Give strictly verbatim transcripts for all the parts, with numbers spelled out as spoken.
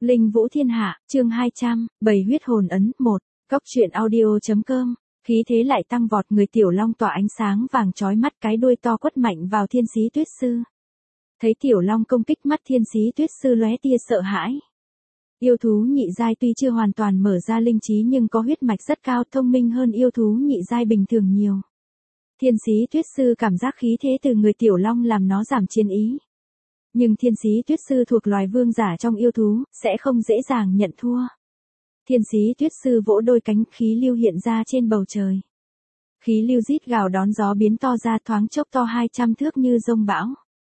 Linh Vũ Thiên Hạ, chương hai trăm, Bầy huyết hồn ấn, một, Cóc truyện audio.com, khí thế lại tăng vọt, người tiểu long tỏa ánh sáng vàng chói mắt, cái đuôi to quất mạnh vào Thiên Xí Tuyết Sư. Thấy tiểu long công kích, mắt Thiên Xí Tuyết Sư lóe tia sợ hãi. Yêu thú nhị giai tuy chưa hoàn toàn mở ra linh trí nhưng có huyết mạch rất cao, thông minh hơn yêu thú nhị giai bình thường nhiều. Thiên Xí Tuyết Sư cảm giác khí thế từ người tiểu long làm nó giảm chiến ý. Nhưng Thiên Xí Tuyết Sư thuộc loài vương giả trong yêu thú, sẽ không dễ dàng nhận thua. Thiên Xí Tuyết Sư vỗ đôi cánh, khí lưu hiện ra trên bầu trời. Khí lưu rít gào đón gió biến to ra, thoáng chốc to hai trăm thước như dông bão.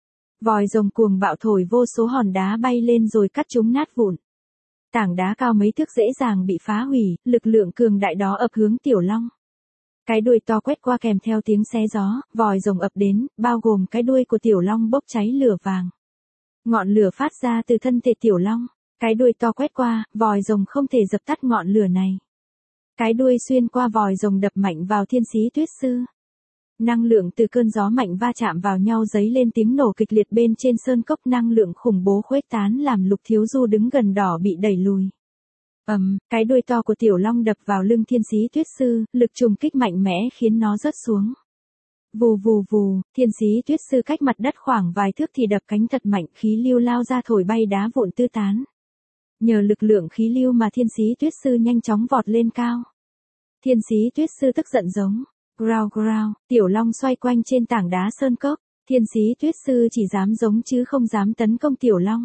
Vòi rồng cuồng bạo thổi, vô số hòn đá bay lên rồi cắt chúng nát vụn. Tảng đá cao mấy thước dễ dàng bị phá hủy, lực lượng cường đại đó ập hướng tiểu long. Cái đuôi to quét qua kèm theo tiếng xé gió, vòi rồng ập đến, bao gồm cái đuôi của tiểu long bốc cháy lửa vàng. Ngọn lửa phát ra từ thân thể tiểu long, cái đuôi to quét qua, vòi rồng không thể dập tắt ngọn lửa này. Cái đuôi xuyên qua vòi rồng đập mạnh vào Thiên Xí Tuyết Sư. Năng lượng từ cơn gió mạnh va chạm vào nhau giấy lên tiếng nổ kịch liệt bên trên sơn cốc, năng lượng khủng bố khuếch tán làm Lục Thiếu Du đứng gần đỏ bị đẩy lùi. Ầm, um, cái đuôi to của tiểu long đập vào lưng Thiên Xí Tuyết Sư, lực trùng kích mạnh mẽ khiến nó rớt xuống. Vù vù vù, Thiên Xí Tuyết Sư cách mặt đất khoảng vài thước thì đập cánh thật mạnh, khí lưu lao ra thổi bay đá vụn tứ tán. Nhờ lực lượng khí lưu mà Thiên Xí Tuyết Sư nhanh chóng vọt lên cao. Thiên Xí Tuyết Sư tức giận giống. Growl growl, tiểu long xoay quanh trên tảng đá sơn cốc. Thiên Xí Tuyết Sư chỉ dám giống chứ không dám tấn công tiểu long.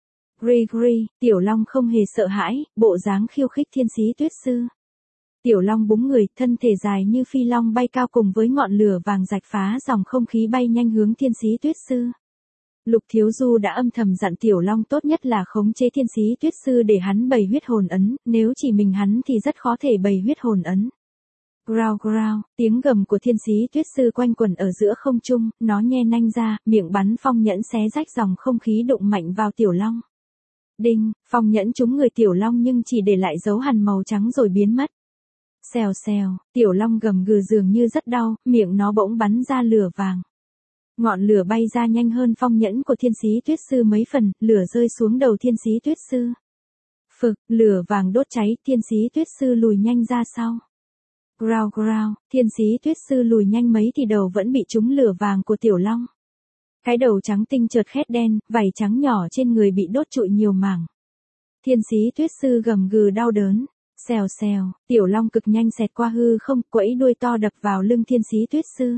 Gri gri, tiểu long không hề sợ hãi, bộ dáng khiêu khích Thiên Xí Tuyết Sư. Tiểu long búng người, thân thể dài như phi long bay cao, cùng với ngọn lửa vàng rạch phá dòng không khí bay nhanh hướng Thiên Xí Tuyết Sư. Lục Thiếu Du đã âm thầm dặn tiểu long tốt nhất là khống chế Thiên Xí Tuyết Sư để hắn bày huyết hồn ấn, nếu chỉ mình hắn thì rất khó thể bày huyết hồn ấn. Growl growl, tiếng gầm của Thiên Xí Tuyết Sư quanh quẩn ở giữa không trung, nó nhe nanh ra, miệng bắn phong nhẫn xé rách dòng không khí đụng mạnh vào tiểu long. Đinh, phong nhẫn trúng người tiểu long nhưng chỉ để lại dấu hằn màu trắng rồi biến mất. Xèo xèo, tiểu long gầm gừ dường như rất đau, miệng nó bỗng bắn ra lửa vàng. Ngọn lửa bay ra nhanh hơn phong nhẫn của Thiên Xí Tuyết Sư mấy phần, lửa rơi xuống đầu Thiên Xí Tuyết Sư. Phực, lửa vàng đốt cháy, Thiên Xí Tuyết Sư lùi nhanh ra sau. Growl growl, Thiên Xí Tuyết Sư lùi nhanh mấy thì đầu vẫn bị trúng lửa vàng của tiểu long. Cái đầu trắng tinh chợt khét đen, vảy trắng nhỏ trên người bị đốt trụi nhiều mảng. Thiên Xí Tuyết Sư gầm gừ đau đớn. Xèo xèo, tiểu long cực nhanh xẹt qua hư không, quẫy đuôi to đập vào lưng Thiên Xí Tuyết Sư.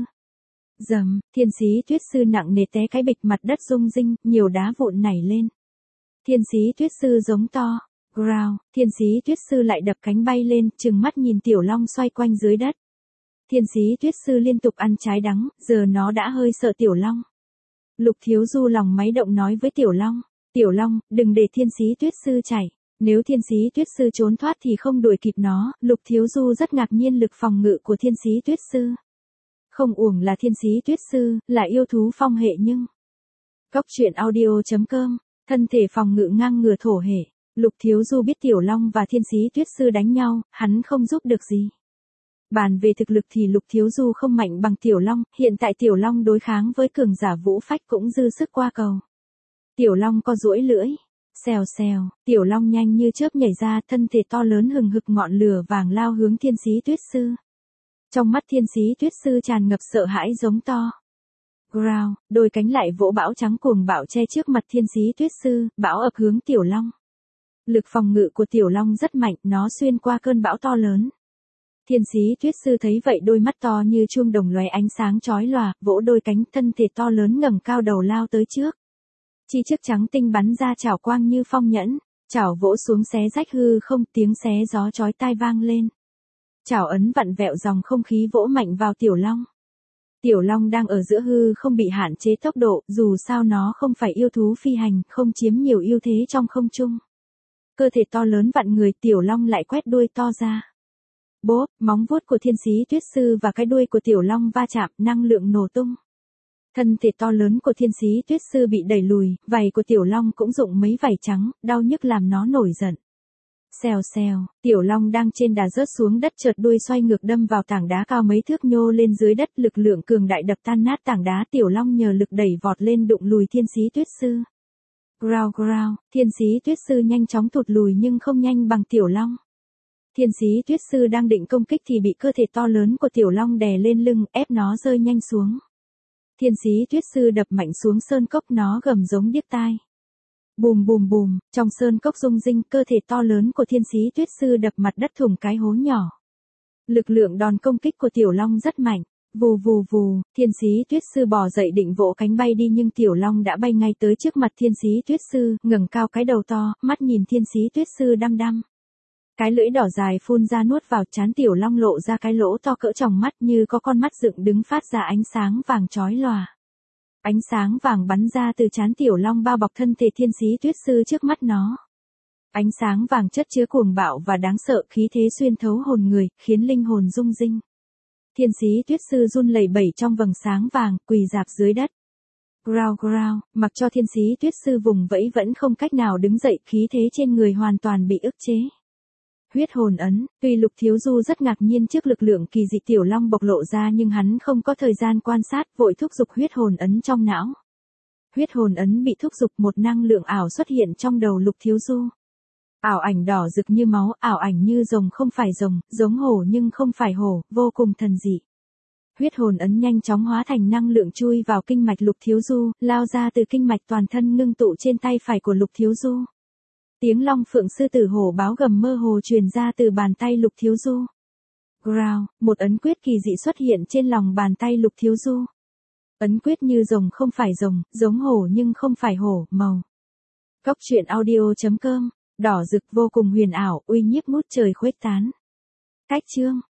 Dầm, Thiên Xí Tuyết Sư nặng nề té cái bịch, mặt đất rung rinh, nhiều đá vụn nảy lên. Thiên Xí Tuyết Sư giống to. Growl, Thiên Xí Tuyết Sư lại đập cánh bay lên, trừng mắt nhìn tiểu long xoay quanh dưới đất. Thiên Xí Tuyết Sư liên tục ăn trái đắng, giờ nó đã hơi sợ tiểu long. Lục Thiếu Du lòng máy động nói với tiểu long, tiểu long, đừng để Thiên Xí Tuyết Sư chạy. Nếu Thiên Xí Tuyết Sư trốn thoát thì không đuổi kịp nó. Lục Thiếu Du rất ngạc nhiên lực phòng ngự của Thiên Xí Tuyết Sư. Không uổng là Thiên Xí Tuyết Sư, là yêu thú phong hệ nhưng. Cóc truyện audio.com, thân thể phòng ngự ngang ngửa thổ hệ. Lục Thiếu Du biết tiểu long và Thiên Xí Tuyết Sư đánh nhau, hắn không giúp được gì. Bàn về thực lực thì Lục Thiếu Du không mạnh bằng tiểu long, hiện tại tiểu long đối kháng với cường giả vũ phách cũng dư sức qua cầu. Tiểu long co duỗi lưỡi. Xèo xèo, tiểu long nhanh như chớp nhảy ra, thân thể to lớn hừng hực, ngọn lửa vàng lao hướng Thiên Xí Tuyết Sư. Trong mắt Thiên Xí Tuyết Sư tràn ngập sợ hãi giống to. Growl, đôi cánh lại vỗ bão trắng cuồng bạo che trước mặt Thiên Xí Tuyết Sư, bão ập hướng tiểu long. Lực phòng ngự của tiểu long rất mạnh, nó xuyên qua cơn bão to lớn. Thiên Xí Tuyết Sư thấy vậy, đôi mắt to như chuông đồng lóe ánh sáng chói lòa, vỗ đôi cánh, thân thể to lớn ngẩng cao đầu lao tới trước. Chi chước trắng tinh bắn ra chảo quang như phong nhẫn, chảo vỗ xuống xé rách hư không, tiếng xé gió chói tai vang lên. Chảo ấn vặn vẹo dòng không khí vỗ mạnh vào tiểu long. Tiểu long đang ở giữa hư không bị hạn chế tốc độ, dù sao nó không phải yêu thú phi hành, không chiếm nhiều ưu thế trong không trung. Cơ thể to lớn vặn người, tiểu long lại quét đuôi to ra. Bốp, móng vuốt của Thiên Xí Tuyết Sư và cái đuôi của tiểu long va chạm, năng lượng nổ tung. Thân thể to lớn của Thiên Xí Tuyết Sư bị đẩy lùi, vảy của tiểu long cũng rụng mấy vảy trắng, đau nhức làm nó nổi giận. Xèo xèo, tiểu long đang trên đà rớt xuống đất, chợt đuôi xoay ngược đâm vào tảng đá cao mấy thước nhô lên dưới đất, lực lượng cường đại đập tan nát tảng đá, tiểu long nhờ lực đẩy vọt lên đụng lùi Thiên Xí Tuyết Sư. Growl growl, thiên sĩ tuyết sư nhanh chóng thụt lùi nhưng không nhanh bằng tiểu long. Thiên sĩ tuyết sư đang định công kích thì bị cơ thể to lớn của tiểu long đè lên lưng, ép nó rơi nhanh xuống. Thiên sĩ tuyết sư đập mạnh xuống sơn cốc, nó gầm giống điếc tai. Bùm bùm bùm, trong sơn cốc rung rinh, cơ thể to lớn của thiên sĩ tuyết sư đập mặt đất thủng cái hố nhỏ. Lực lượng đòn công kích của tiểu long rất mạnh. Vù vù vù, thiên sĩ tuyết sư bò dậy định vỗ cánh bay đi nhưng tiểu long đã bay ngay tới trước mặt thiên sĩ tuyết sư, ngẩng cao cái đầu to, mắt nhìn thiên sĩ tuyết sư đăm đăm. Cái lưỡi đỏ dài phun ra nuốt vào, trán tiểu long lộ ra cái lỗ to cỡ tròng mắt như có con mắt dựng đứng phát ra ánh sáng vàng chói lòa. Ánh sáng vàng bắn ra từ trán tiểu long bao bọc thân thể thiên sĩ tuyết sư trước mắt nó. Ánh sáng vàng chất chứa cuồng bạo và đáng sợ, khí thế xuyên thấu hồn người, khiến linh hồn rung rinh. Thiên sĩ tuyết sư run lẩy bẩy trong vầng sáng vàng, quỳ rạp dưới đất. Growl growl, mặc cho thiên sĩ tuyết sư vùng vẫy vẫn không cách nào đứng dậy, khí thế trên người hoàn toàn bị ức chế. Huyết hồn ấn, tuy Lục Thiếu Du rất ngạc nhiên trước lực lượng kỳ dị tiểu long bộc lộ ra nhưng hắn không có thời gian quan sát, vội thúc giục huyết hồn ấn trong não. Huyết hồn ấn bị thúc giục, một năng lượng ảo xuất hiện trong đầu Lục Thiếu Du. Ảo ảnh đỏ rực như máu, ảo ảnh như rồng không phải rồng, giống hổ nhưng không phải hổ, vô cùng thần dị. Huyết hồn ấn nhanh chóng hóa thành năng lượng chui vào kinh mạch Lục Thiếu Du, lao ra từ kinh mạch toàn thân ngưng tụ trên tay phải của Lục Thiếu Du. Tiếng long phượng sư tử hổ báo gầm mơ hồ truyền ra từ bàn tay Lục Thiếu Du. Growl, một ấn quyết kỳ dị xuất hiện trên lòng bàn tay Lục Thiếu Du. Ấn quyết như rồng không phải rồng, giống hổ nhưng không phải hổ, màu. Cốc truyện audio chấm com, đỏ rực vô cùng huyền ảo, uy nhiếp ngút trời khuếch tán. Cách chương